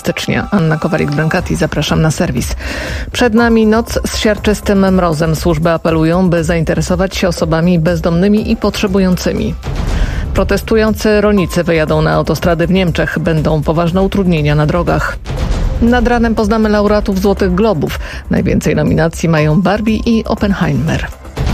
stycznia. Anna Kowalik-Brankati, zapraszam na serwis. Przed nami noc z siarczystym mrozem. Służby apelują, by zainteresować się osobami bezdomnymi i potrzebującymi. Protestujący rolnicy wyjadą na autostrady w Niemczech. Będą poważne utrudnienia na drogach. Nad ranem poznamy laureatów Złotych Globów. Najwięcej nominacji mają Barbie i Oppenheimer.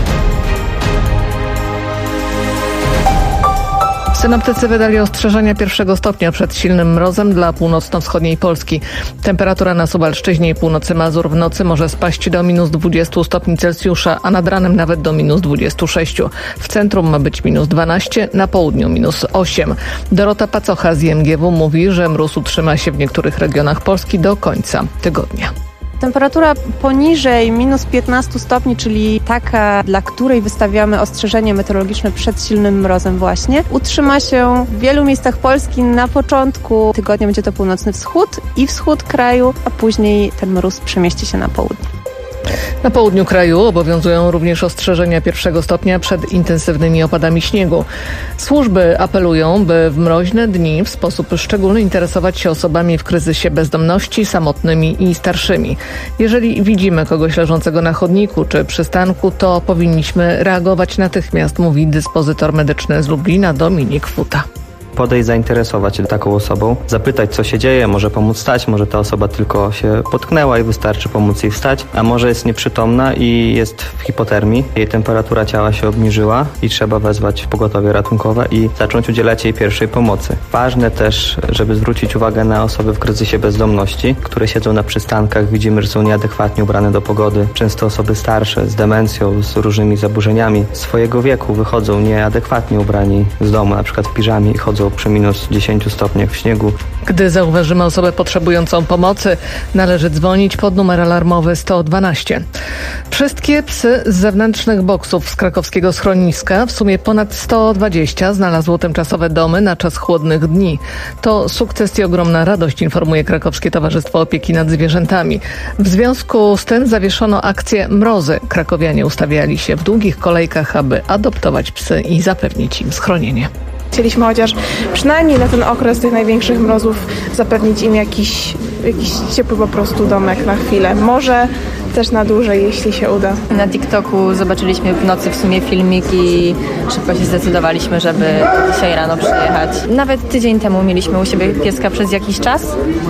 Synoptycy wydali ostrzeżenia 1. stopnia przed silnym mrozem dla północno-wschodniej Polski. Temperatura na Suwalszczyźnie i północy Mazur w nocy może spaść do minus 20 stopni Celsjusza, a nad ranem nawet do minus 26. W centrum ma być minus 12, na południu minus 8. Dorota Pacocha z IMGW mówi, że mróz utrzyma się w niektórych regionach Polski do końca tygodnia. Temperatura poniżej minus 15 stopni, czyli taka, dla której wystawiamy ostrzeżenie meteorologiczne przed silnym mrozem właśnie, utrzyma się w wielu miejscach Polski. Na początku tygodnia będzie to północny wschód i wschód kraju, a później ten mróz przemieści się na południe. Na południu kraju obowiązują również ostrzeżenia 1. stopnia przed intensywnymi opadami śniegu. Służby apelują, by w mroźne dni w sposób szczególny interesować się osobami w kryzysie bezdomności, samotnymi i starszymi. Jeżeli widzimy kogoś leżącego na chodniku czy przystanku, to powinniśmy reagować natychmiast, mówi dyspozytor medyczny z Lublina Dominik Futa. Podejść, zainteresować się taką osobą, zapytać, co się dzieje, może pomóc wstać, może ta osoba tylko się potknęła i wystarczy pomóc jej wstać, a może jest nieprzytomna i jest w hipotermii, jej temperatura ciała się obniżyła i trzeba wezwać pogotowie ratunkowe i zacząć udzielać jej pierwszej pomocy. Ważne też, żeby zwrócić uwagę na osoby w kryzysie bezdomności, które siedzą na przystankach, widzimy, że są nieadekwatnie ubrane do pogody. Często osoby starsze z demencją, z różnymi zaburzeniami swojego wieku wychodzą nieadekwatnie ubrani z domu, na przykład w piżamie i chodzą przy minus 10 stopniach w śniegu. Gdy zauważymy osobę potrzebującą pomocy, należy dzwonić pod numer alarmowy 112. Wszystkie psy z zewnętrznych boksów z krakowskiego schroniska, w sumie ponad 120, znalazło tymczasowe domy na czas chłodnych dni. To sukces i ogromna radość, informuje Krakowskie Towarzystwo Opieki nad Zwierzętami. W związku z tym zawieszono akcję Mrozy. Krakowianie ustawiali się w długich kolejkach, aby adoptować psy i zapewnić im schronienie. Chcieliśmy chociaż przynajmniej na ten okres tych największych mrozów zapewnić im jakiś ciepły po prostu domek na chwilę. Może też na dłużej, jeśli się uda. Na TikToku zobaczyliśmy w nocy w sumie filmik i szybko się zdecydowaliśmy, żeby dzisiaj rano przyjechać. Nawet tydzień temu mieliśmy u siebie pieska przez jakiś czas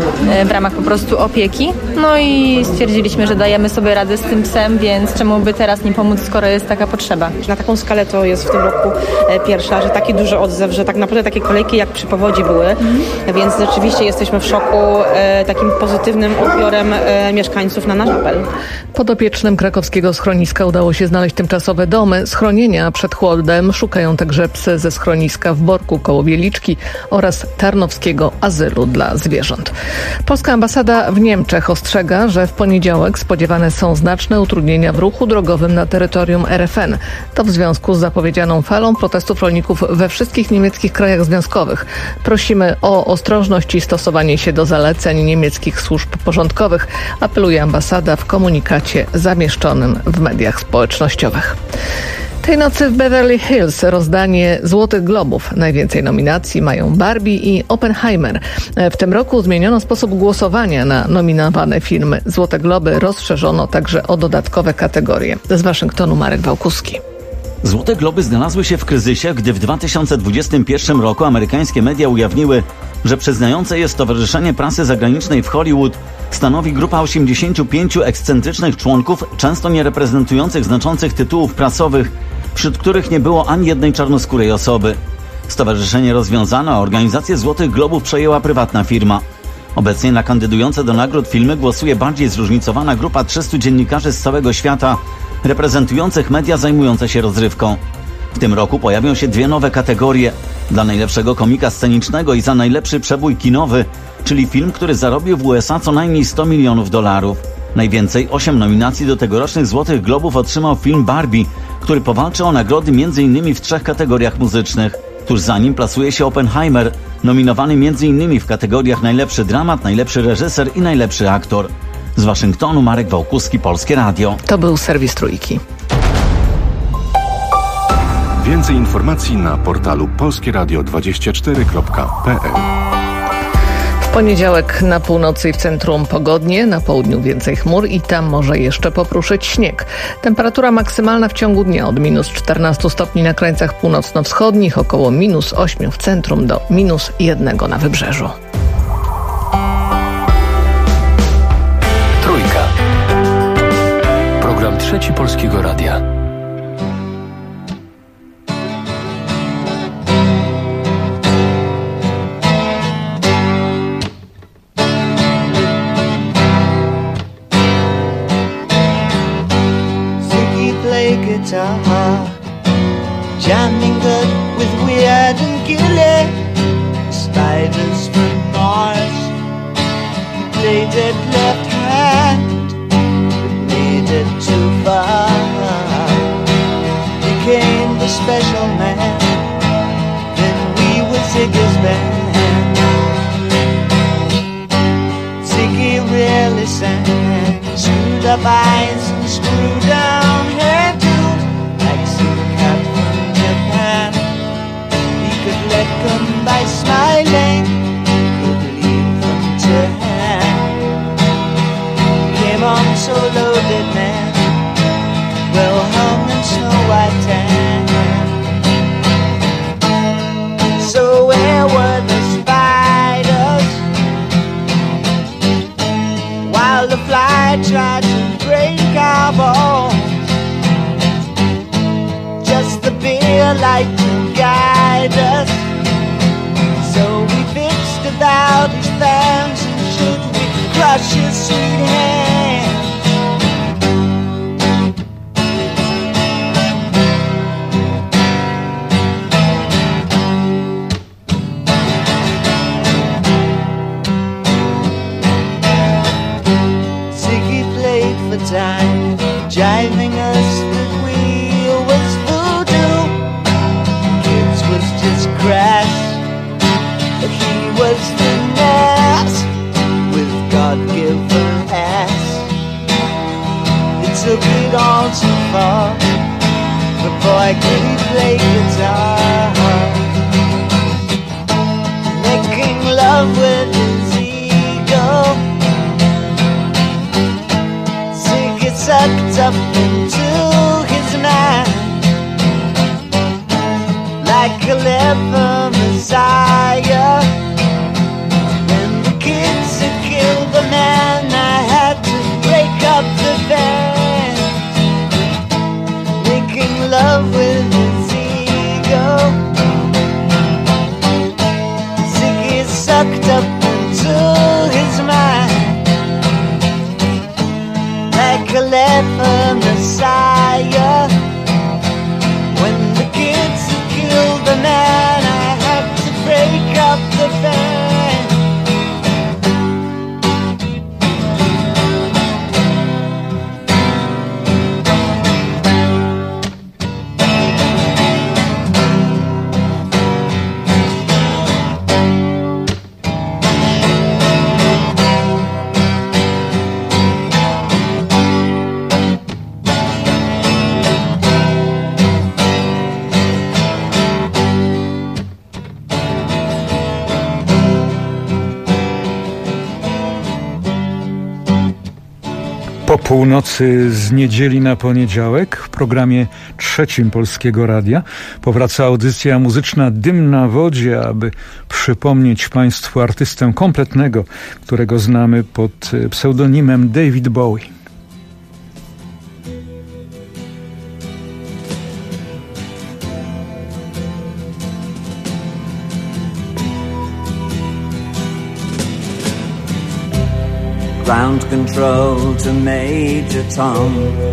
w ramach po prostu opieki. No i stwierdziliśmy, że dajemy sobie radę z tym psem, więc czemu by teraz nie pomóc, skoro jest taka potrzeba. Na taką skalę to jest w tym roku pierwsza, że taki duży odzew, że tak naprawdę takie kolejki jak przy powodzi były, więc rzeczywiście jesteśmy w szoku takim pozytywnym odbiorem mieszkańców na nasz apel. Podopiecznym krakowskiego schroniska udało się znaleźć tymczasowe domy. Schronienia przed chłodem szukają także psy ze schroniska w Borku koło Wieliczki oraz Tarnowskiego Azylu dla Zwierząt. Polska ambasada w Niemczech ostrzega, że w poniedziałek spodziewane są znaczne utrudnienia w ruchu drogowym na terytorium RFN. To w związku z zapowiedzianą falą protestów rolników we wszystkich niemieckich krajach związkowych. Prosimy o ostrożność i stosowanie się do zaleceń niemieckich służb porządkowych, apeluje ambasada w komunikacie zamieszczonym w mediach społecznościowych. Tej nocy w Beverly Hills rozdanie Złotych Globów. Najwięcej nominacji mają Barbie i Oppenheimer. W tym roku zmieniono sposób głosowania na nominowane filmy. Złote Globy rozszerzono także o dodatkowe kategorie. Z Waszyngtonu Marek Wałkuski. Złote Globy znalazły się w kryzysie, gdy w 2021 roku amerykańskie media ujawniły, że przyznające je Stowarzyszenie Prasy Zagranicznej w Hollywood stanowi grupa 85 ekscentrycznych członków, często nie reprezentujących znaczących tytułów prasowych, wśród których nie było ani jednej czarnoskórej osoby. Stowarzyszenie rozwiązano, a organizację Złotych Globów przejęła prywatna firma. Obecnie na kandydujące do nagród filmy głosuje bardziej zróżnicowana grupa 300 dziennikarzy z całego świata, reprezentujących media zajmujące się rozrywką. W tym roku pojawią się dwie nowe kategorie. Dla najlepszego komika scenicznego i za najlepszy przebój kinowy, czyli film, który zarobił w USA co najmniej $100 milionów. Najwięcej 8 nominacji do tegorocznych Złotych Globów otrzymał film Barbie, który powalczy o nagrody m.in. w 3 kategoriach muzycznych. Tuż za nim plasuje się Oppenheimer, nominowany m.in. w kategoriach najlepszy dramat, najlepszy reżyser i najlepszy aktor. Z Waszyngtonu Marek Wałkuski, Polskie Radio. To był serwis Trójki. Więcej informacji na portalu polskieradio24.pl. Poniedziałek na północy i w centrum pogodnie, na południu więcej chmur i tam może jeszcze popruszyć śnieg. Temperatura maksymalna w ciągu dnia od minus 14 stopni na krańcach północno-wschodnich, około minus 8 w centrum do minus 1 na wybrzeżu. Trójka. Program Trzeci Polskiego Radia. Jamming good with Weird and Gilly, spiders from Mars. He played it left hand, but made it too far. Became the special man, then we were Ziggy's band. Ziggy really sang, screwed up eyes and screwed down hairdo. Let come by smiling, could leave them to hand. Came on so loaded, man, well hung in snow white tan. So where were the spiders while the fly tried to break our bones? Just the beer light to guide us. So we fixed about his fans, and should we crush his sweet hand? Ziggy played for time, jiving us that we was voodoo. Kids was just crash. He was the mass with God-given ass. It took it all too far, but boy could he play guitar. Making love with his ego, Ziggy sucked up into his mind like a clever messiah. When the kids had killed the man, I had to break up the band. Making love with his ego, Ziggy sucked up into his mind like a clever messiah. When the kids had killed the man, I had to break up the band. Po północy z niedzieli na poniedziałek w programie Trzecim Polskiego Radia powraca audycja muzyczna Dym na wodzie, aby przypomnieć Państwu artystę kompletnego, którego znamy pod pseudonimem David Bowie. Ground control to Major Tom.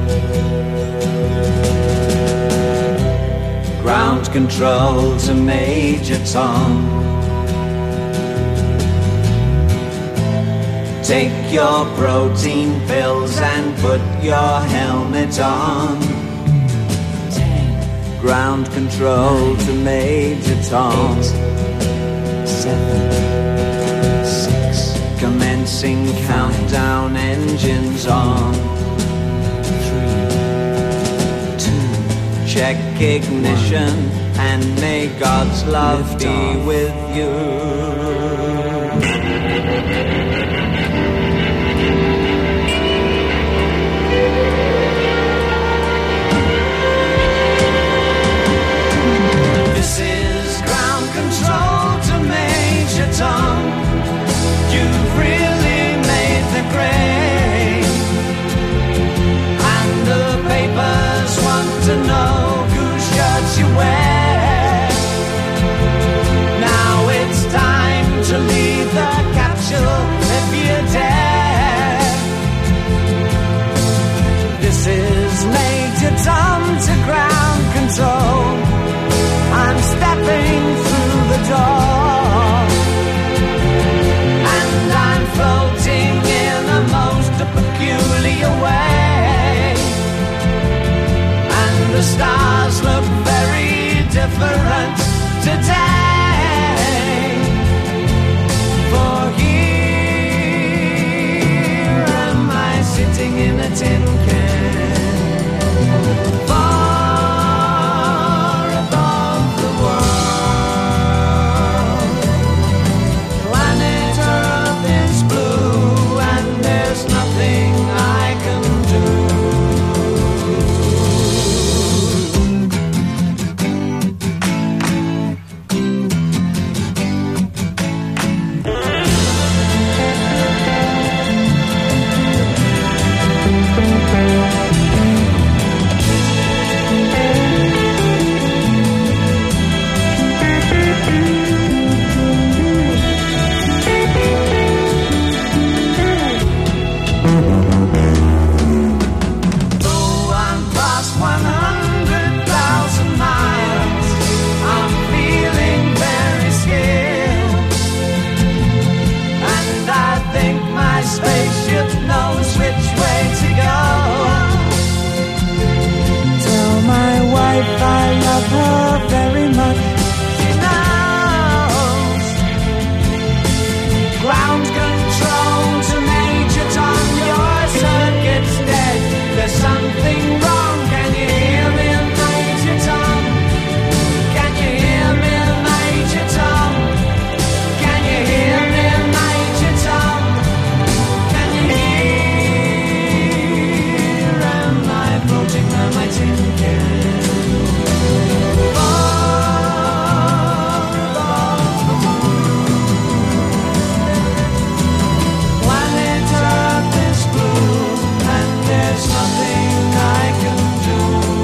Ground control to Major Tom. Take your protein pills and put your helmet on. 10. Ground control to Major Tom. 8, 7, 6. Commencing countdown, engines on. 3, 2. Check ignition and may God's love be with you. spaceship knows which way to go. Tell my wife I love her very much. She knows. Ground control to Major Tom, your circuit's dead. There's something wrong. Can you hear me, Major Tom? Can you hear me, Major Tom? Can you hear me, Major Tom? Can you hear? Am I floating on my tin can? Planet Earth is blue, and there's nothing I can do.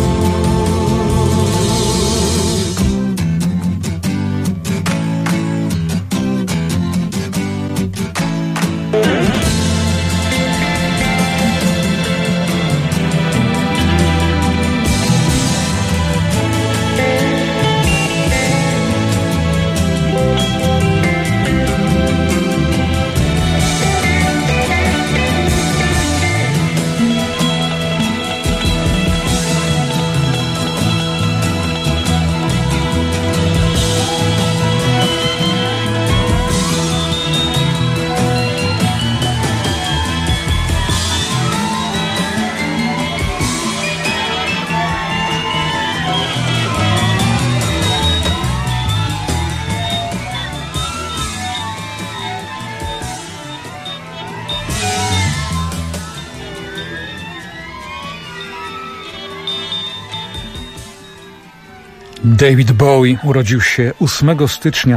David Bowie urodził się 8 stycznia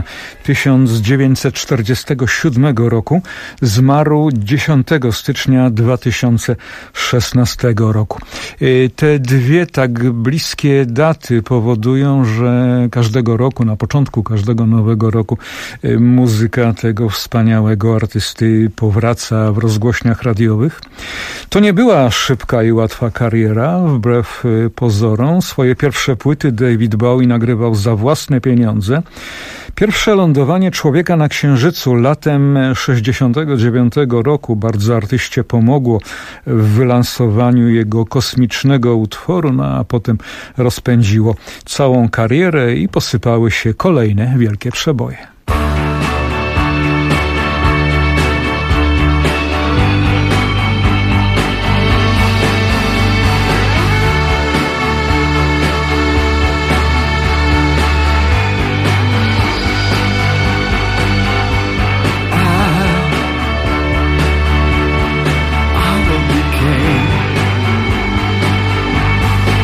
1947 roku, zmarł 10 stycznia 2016 roku. Te dwie tak bliskie daty powodują, że każdego roku, na początku każdego nowego roku, muzyka tego wspaniałego artysty powraca w rozgłośniach radiowych. To nie była szybka i łatwa kariera, wbrew pozorom. Swoje pierwsze płyty David Bowie nagrywał za własne pieniądze. Pierwsze lądowanie człowieka na Księżycu latem 1969 roku bardzo artyście pomogło w wylansowaniu jego kosmicznego utworu, no a potem rozpędziło całą karierę i posypały się kolejne wielkie przeboje.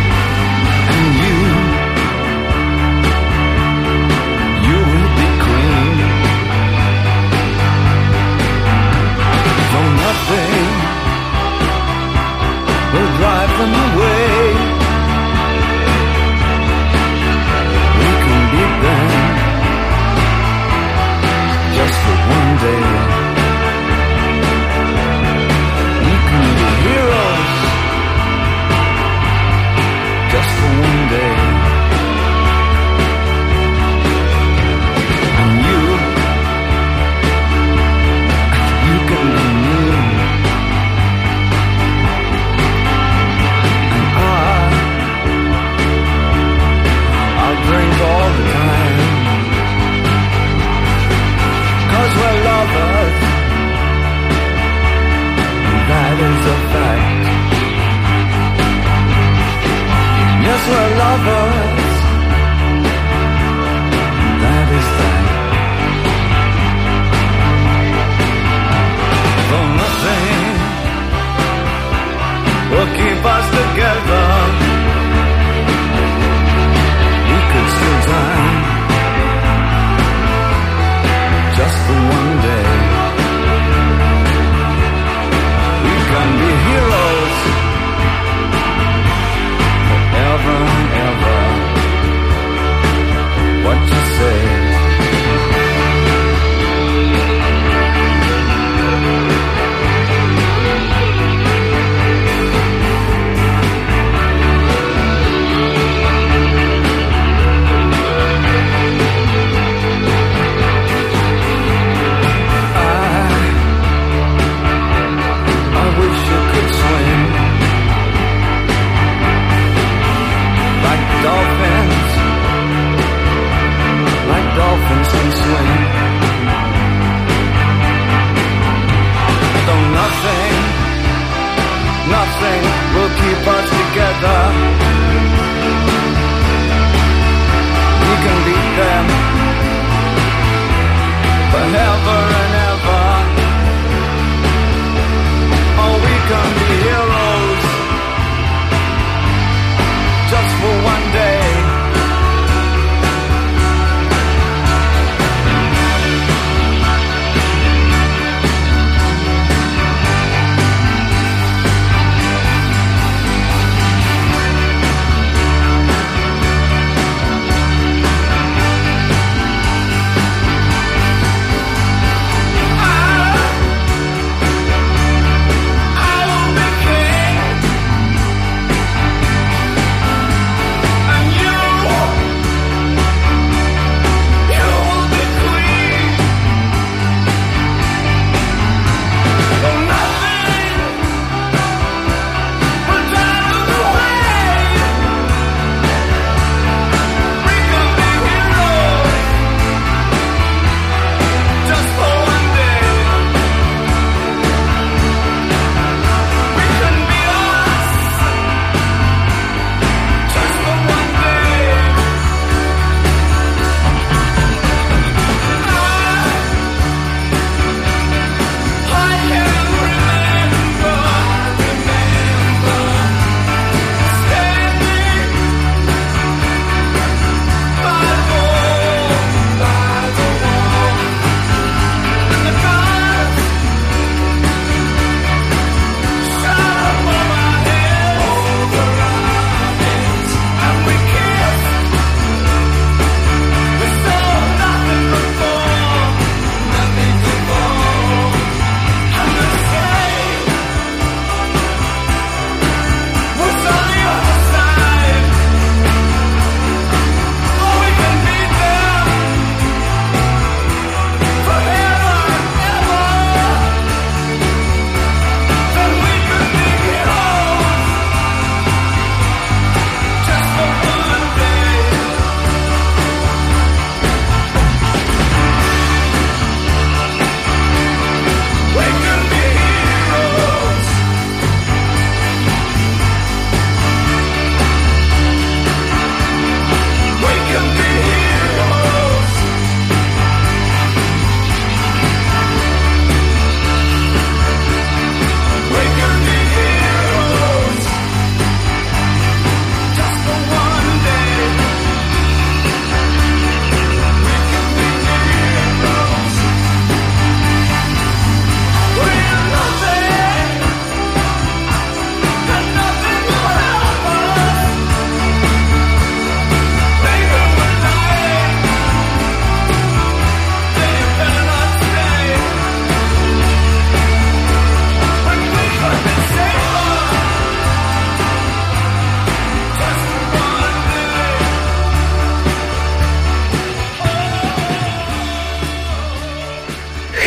You will be queen.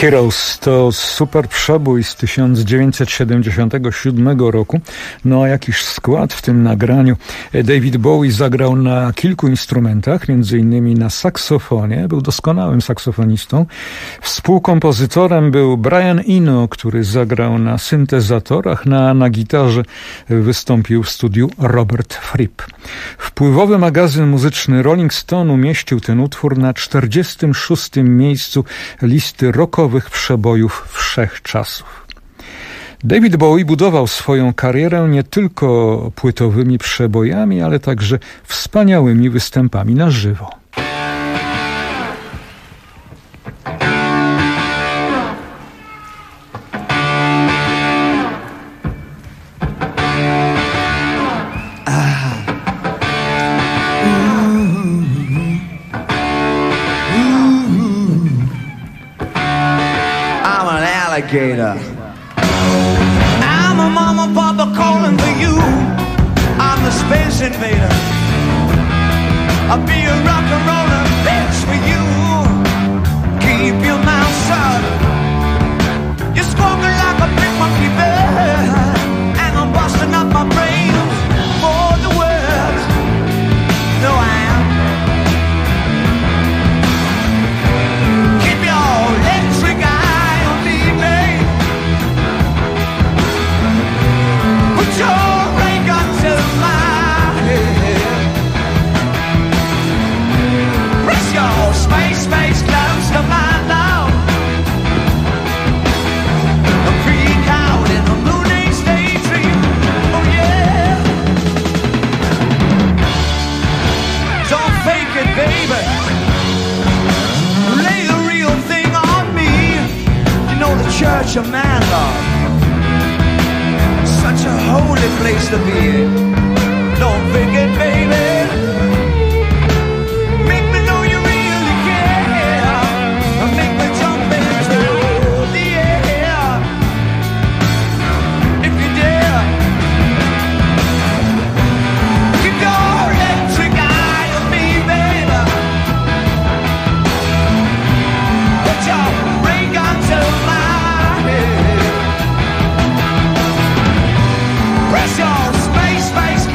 Heroes to super przebój z 1977 roku. No a jakiż skład w tym nagraniu. David Bowie zagrał na kilku instrumentach, między innymi na saksofonie. Był doskonałym saksofonistą. Współkompozytorem był Brian Eno, który zagrał na syntezatorach, na gitarze wystąpił w studiu Robert Fripp. Wpływowy magazyn muzyczny Rolling Stone umieścił ten utwór na 46. miejscu listy rockowych przebojów wszechczasów. David Bowie budował swoją karierę nie tylko płytowymi przebojami, ale także wspaniałymi występami na żywo. Alligator. I'm a mama, papa calling for you. I'm the space invader. I'll be a rock and roller bitch for you. Keep your mouth shut. You're squawking like a big monkey bear, and I'm busting up my brains for the world. No, I am. Keep your electric eye. Space close to my love. A freak out in a moon-age daydream. Oh yeah. Don't fake it, baby. Lay the real thing on me. You know the church of man love. Such a holy place to be in. Don't fake it, baby. Space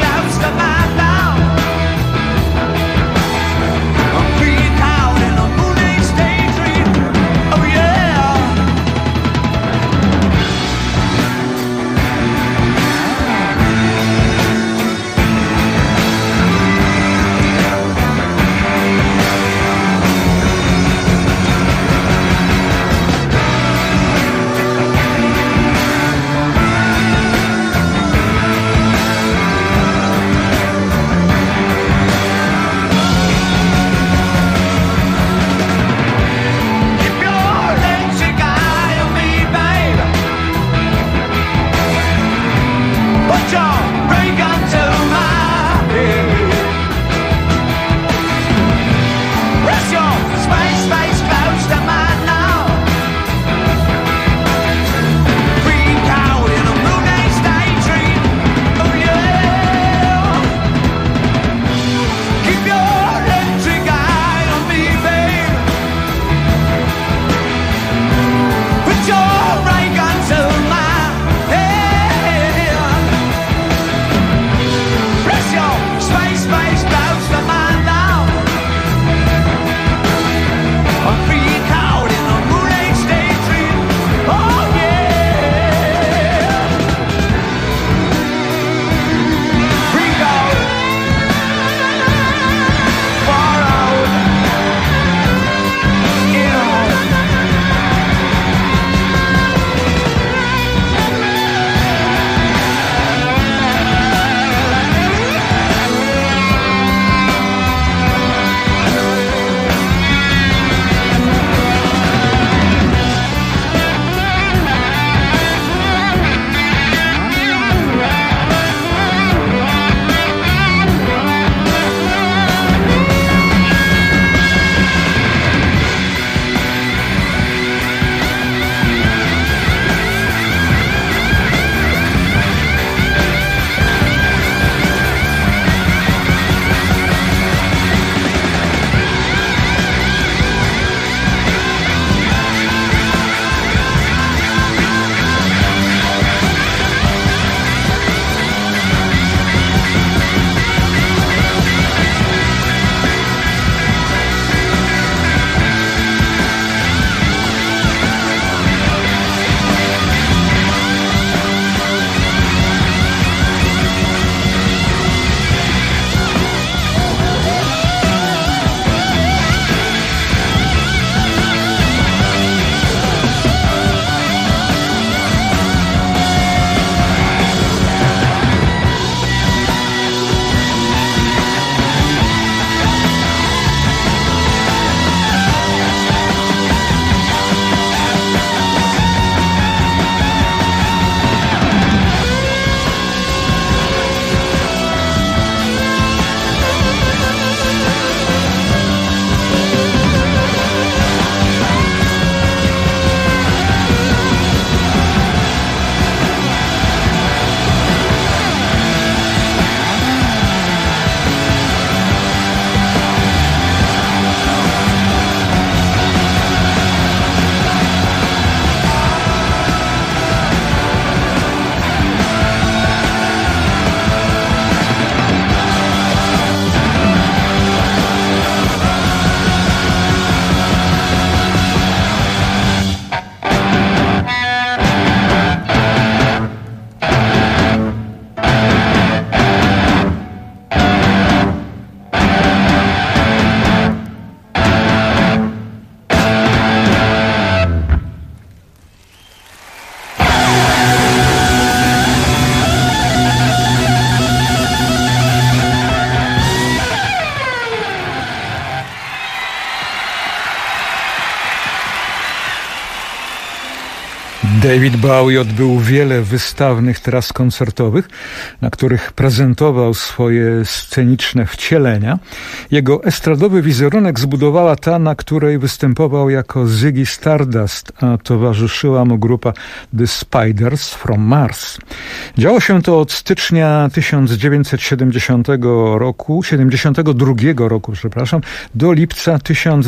David Bowie odbył wiele wystawnych tras koncertowych, na których prezentował swoje sceniczne wcielenia. Jego estradowy wizerunek zbudowała ta, na której występował jako Ziggy Stardust, a towarzyszyła mu grupa The Spiders from Mars. Działo się to od stycznia 1972 roku, do lipca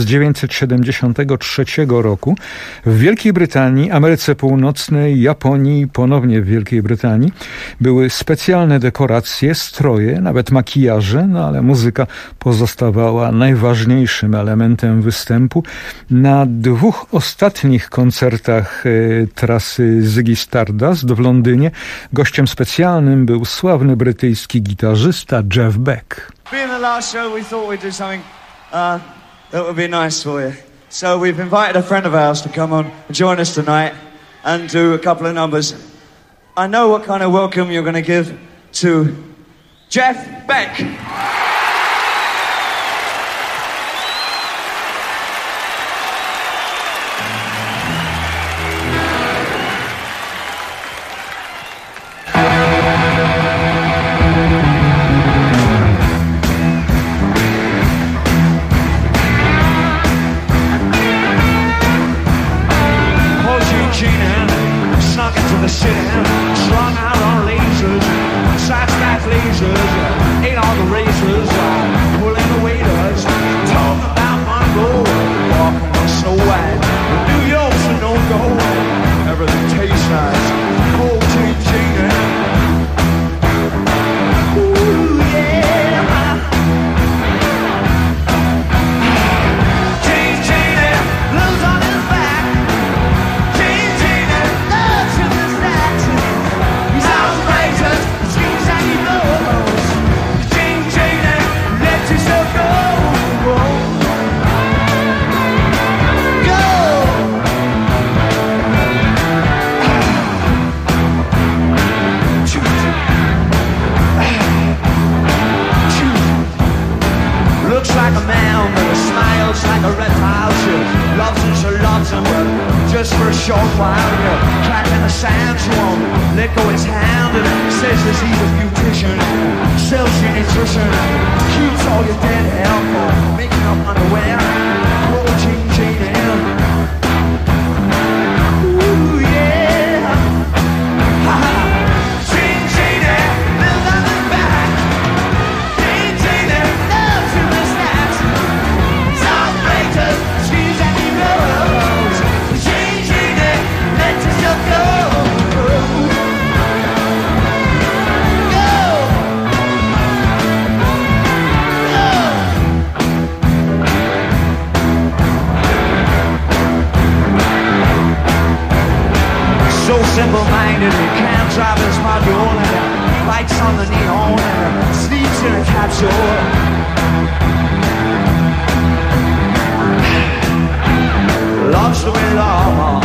1973 roku w Wielkiej Brytanii, Ameryce Północnej, Japonii, ponownie w Wielkiej Brytanii. Były specjalne dekoracje, stroje, nawet makijaże, ale muzyka pozostawała najważniejszym elementem występu. Na 2 ostatnich koncertach trasy Ziggy Stardust w Londynie gościem specjalnym był sławny brytyjski gitarzysta Jeff Beck. Being the last show, we thought we'd do something that would be nice for you. So we've invited a friend of ours to come on and join us tonight and do a couple of numbers. I know what kind of welcome you're going to give to Jeff Beck. Strung out on lasers, sidestep lasers, ate all the racers, pulling the waiters, talking about Monroe, walking on Snow White. New York's a no-go, everything tastes nice. Cold tea, Gina. Ooh, yeah. James Gina lives on his back. James Gina loves him to snacks. He's outrageous, schemes and he knows. James Gina, let yourself go. Go. Looks like a man, but he smiles like a reptile. She loves him, but just for a short while. Trapped in the sand, she won't let go his hand. And says that he's a beautician, sells you nutrition, keeps all your dead hair for making up underwear. Protein, chain, and ooh, yeah. Ha ha. Chain, chain, lives on his back. Chain, chain, loves him to snacks. He's outrageous, schemes and he knows. Chain, chain, let yourself go. So simple-minded, he can't drive his module, and he bites on the neon, and he sleeps in a capsule. Loves the way love.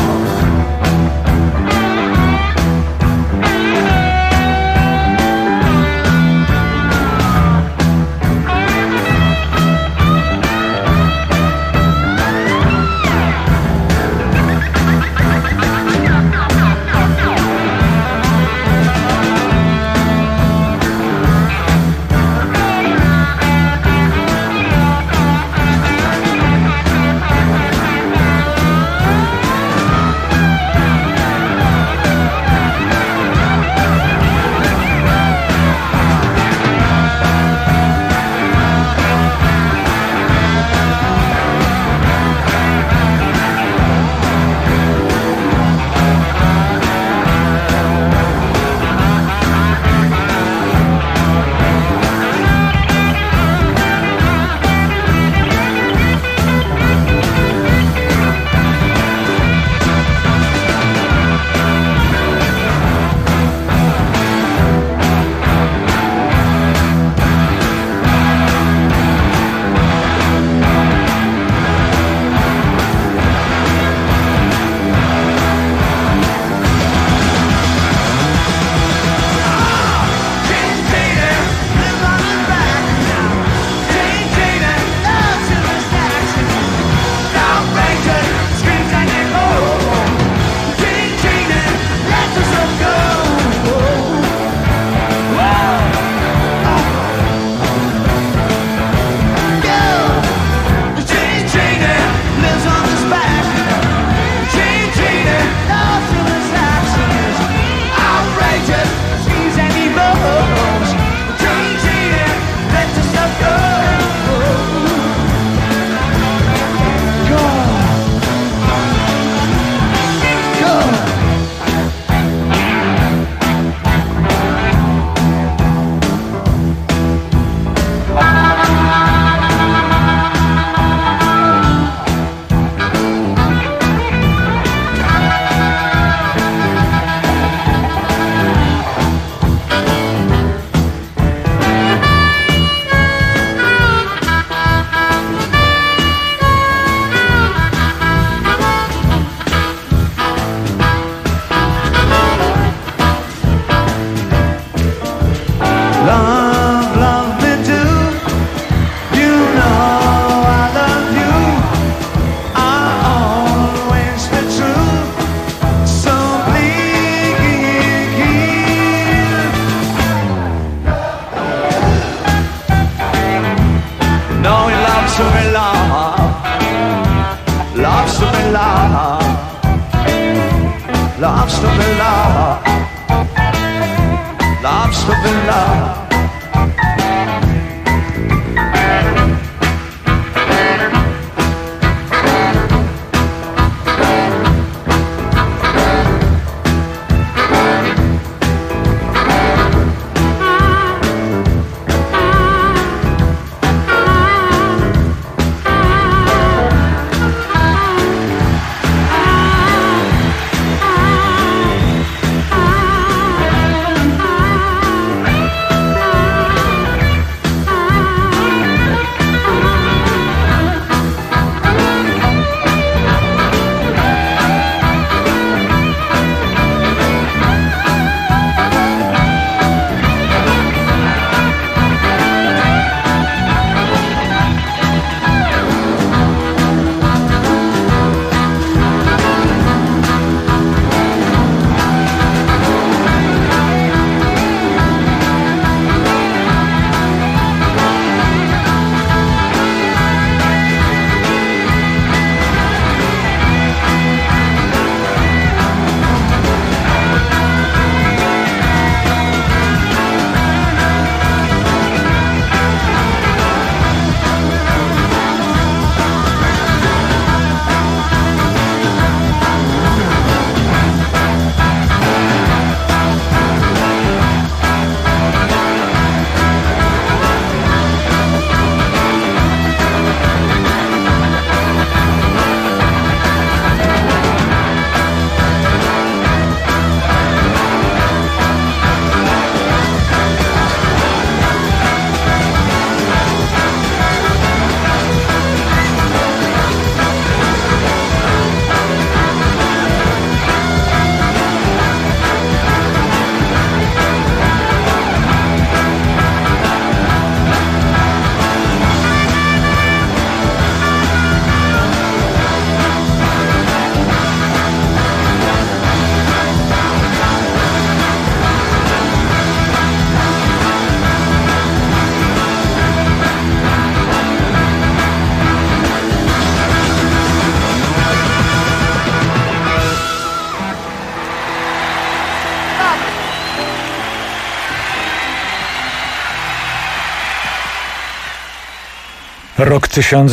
Rok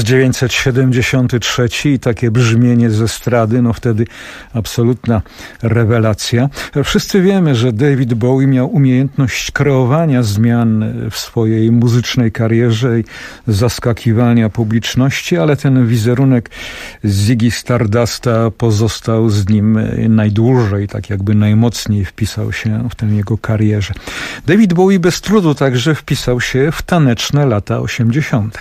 1973 i takie brzmienie z estrady, no wtedy absolutna rewelacja. Wszyscy wiemy, że David Bowie miał umiejętność kreowania zmian w swojej muzycznej karierze i zaskakiwania publiczności, ale ten wizerunek Ziggy Stardusta pozostał z nim najdłużej, tak jakby najmocniej wpisał się w tę jego karierze. David Bowie bez trudu także wpisał się w taneczne lata 80.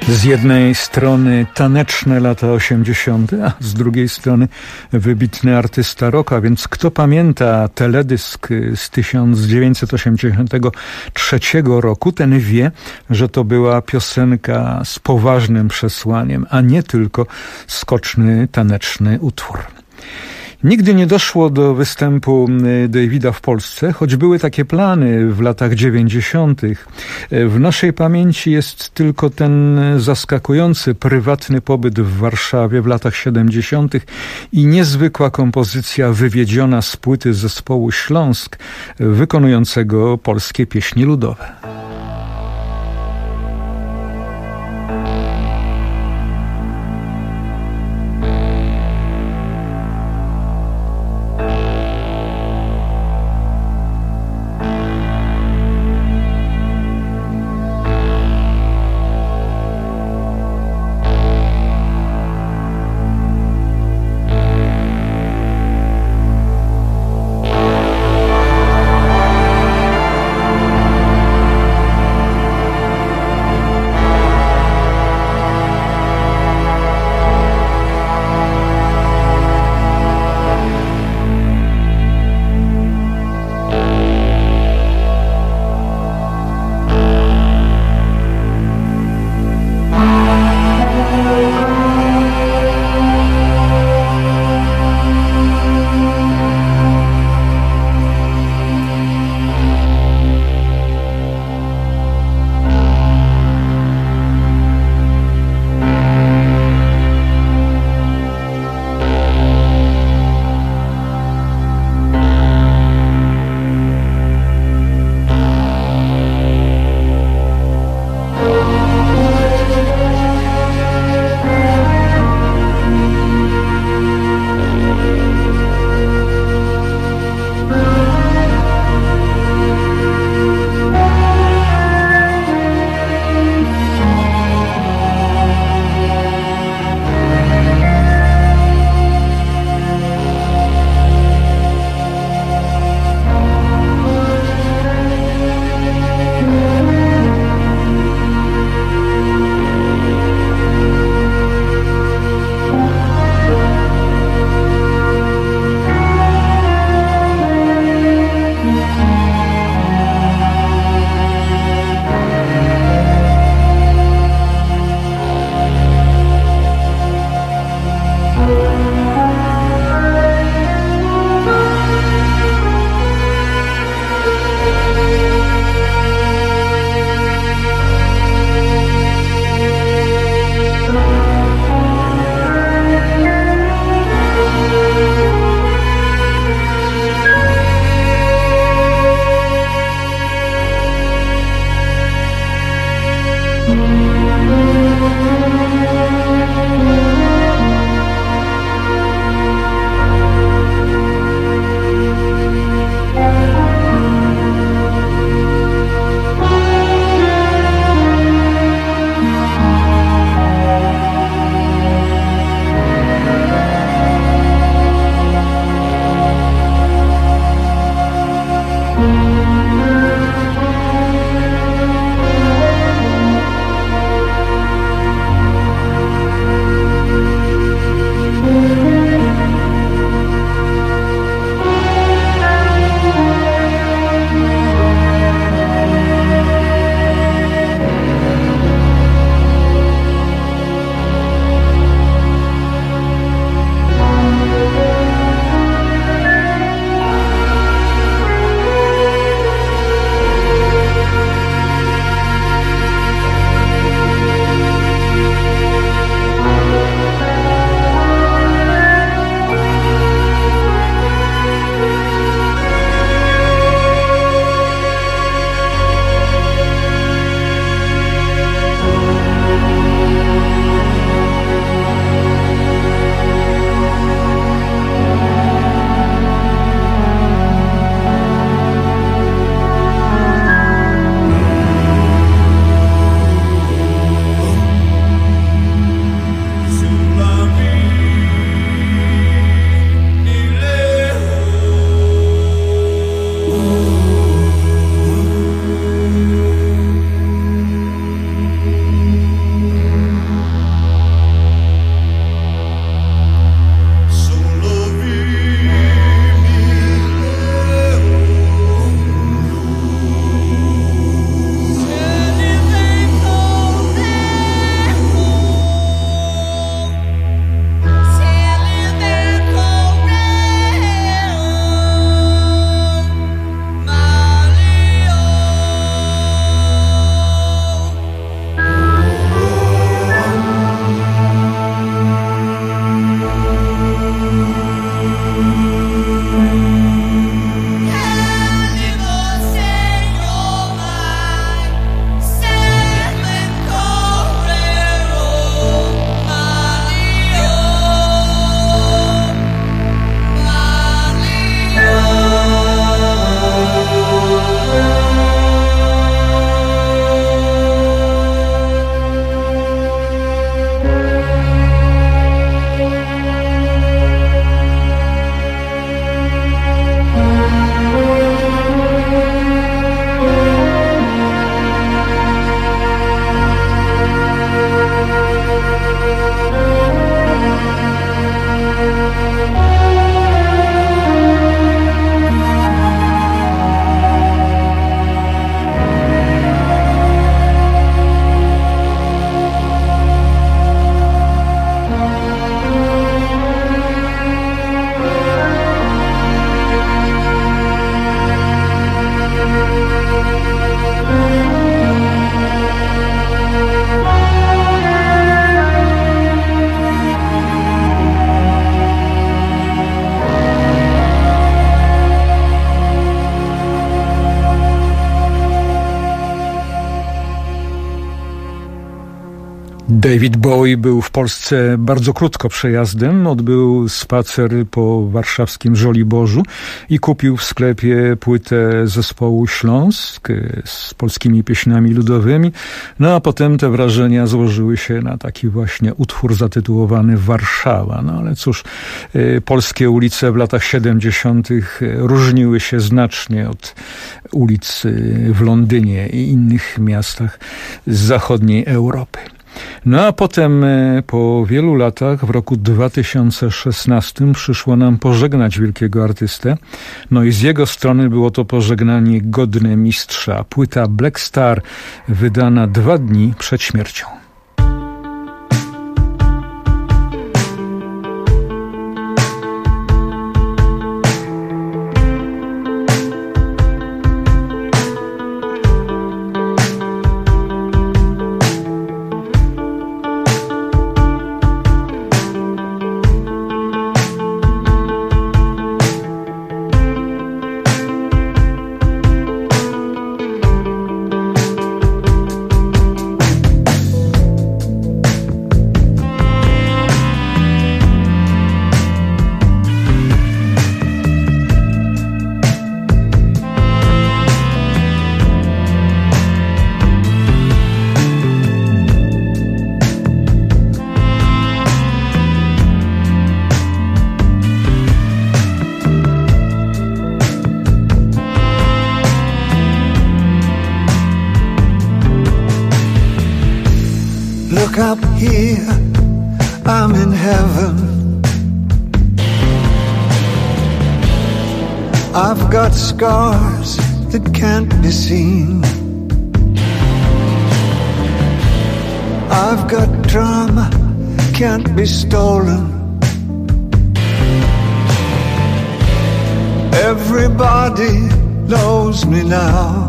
Z jednej strony taneczne lata 80., a z drugiej strony wybitny artysta rocka, więc kto pamięta teledysk z 1983 roku, ten wie, że to była piosenka z poważnym przesłaniem, a nie tylko skoczny, taneczny utwór. Nigdy nie doszło do występu Davida w Polsce, choć były takie plany w latach 90. W naszej pamięci jest tylko ten zaskakujący prywatny pobyt w Warszawie w latach 70. i niezwykła kompozycja wywiedziona z płyty zespołu Śląsk, wykonującego polskie pieśni ludowe. David Bowie był w Polsce bardzo krótko przejazdem. Odbył spacer po warszawskim Żoliborzu i kupił w sklepie płytę zespołu Śląsk z polskimi pieśniami ludowymi. No a potem te wrażenia złożyły się na taki właśnie utwór zatytułowany Warszawa. No ale cóż, polskie ulice w latach 70. różniły się znacznie od ulic w Londynie i innych miastach z zachodniej Europy. No a potem po wielu latach, w roku 2016 przyszło nam pożegnać wielkiego artystę. No i z jego strony było to pożegnanie godne mistrza. Płyta Black Star wydana 2 dni przed śmiercią. Look up here, I'm in heaven. I've got scars that can't be seen. I've got drama, can't be stolen. Everybody knows me now.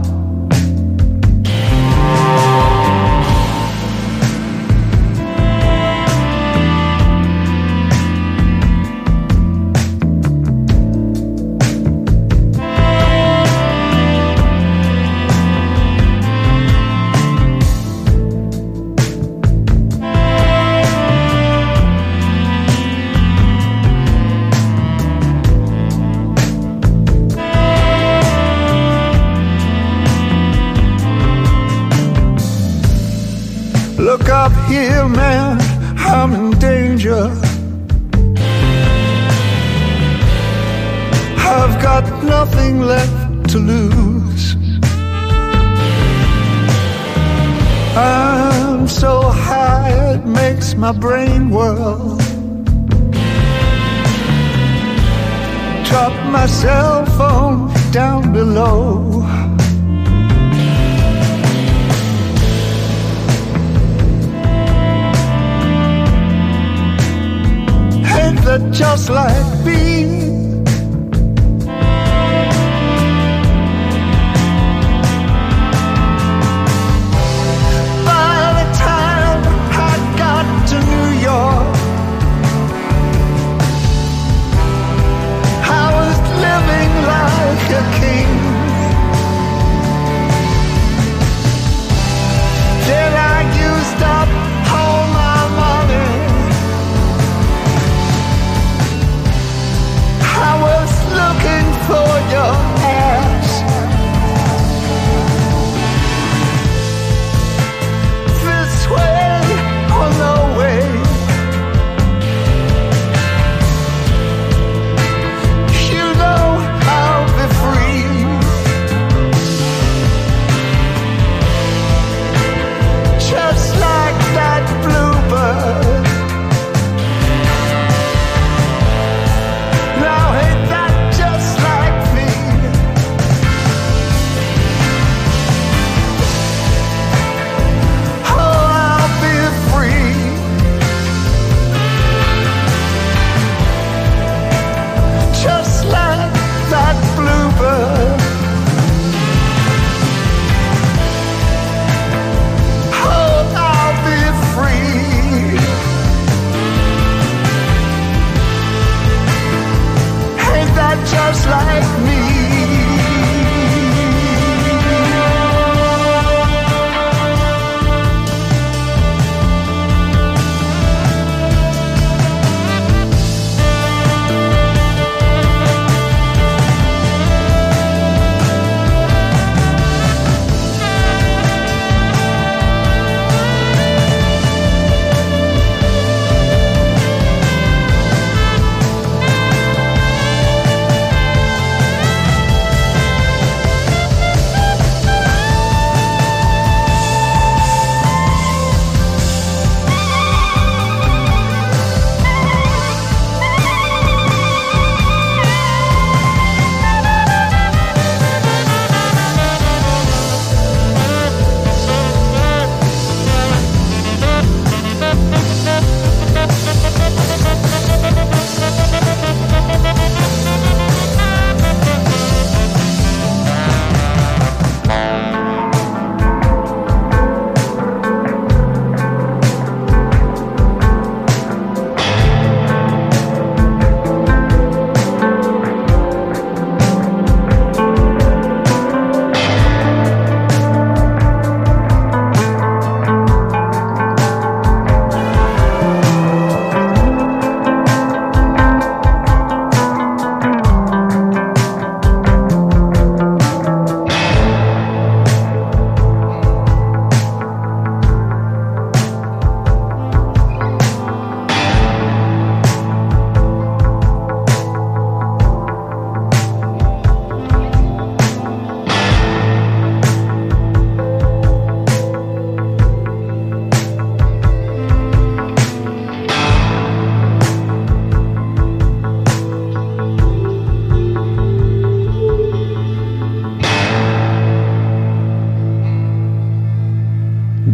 Look up here, man, I'm in danger. I've got nothing left to lose. I'm so high it makes my brain whirl. Drop my cell phone down below. Ain't that just like me? By the time I got to New York, I was living like a king. Then I used up all my money.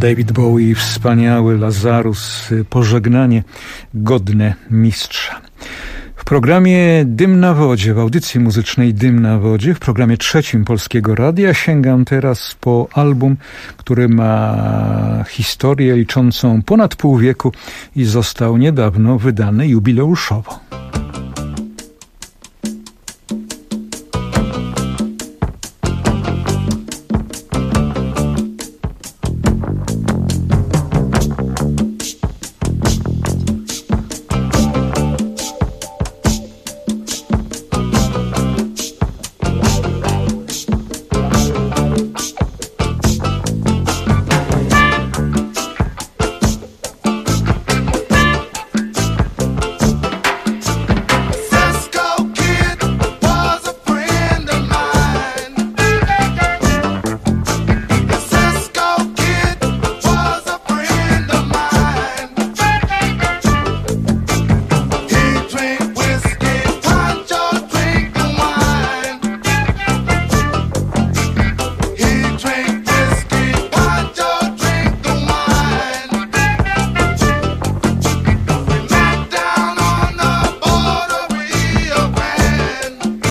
David Bowie, wspaniały Lazarus, pożegnanie godne mistrza. W programie Dym na wodzie, w audycji muzycznej Dym na wodzie, w programie 3 Polskiego Radia sięgam teraz po album, który ma historię liczącą ponad pół wieku i został niedawno wydany jubileuszowo.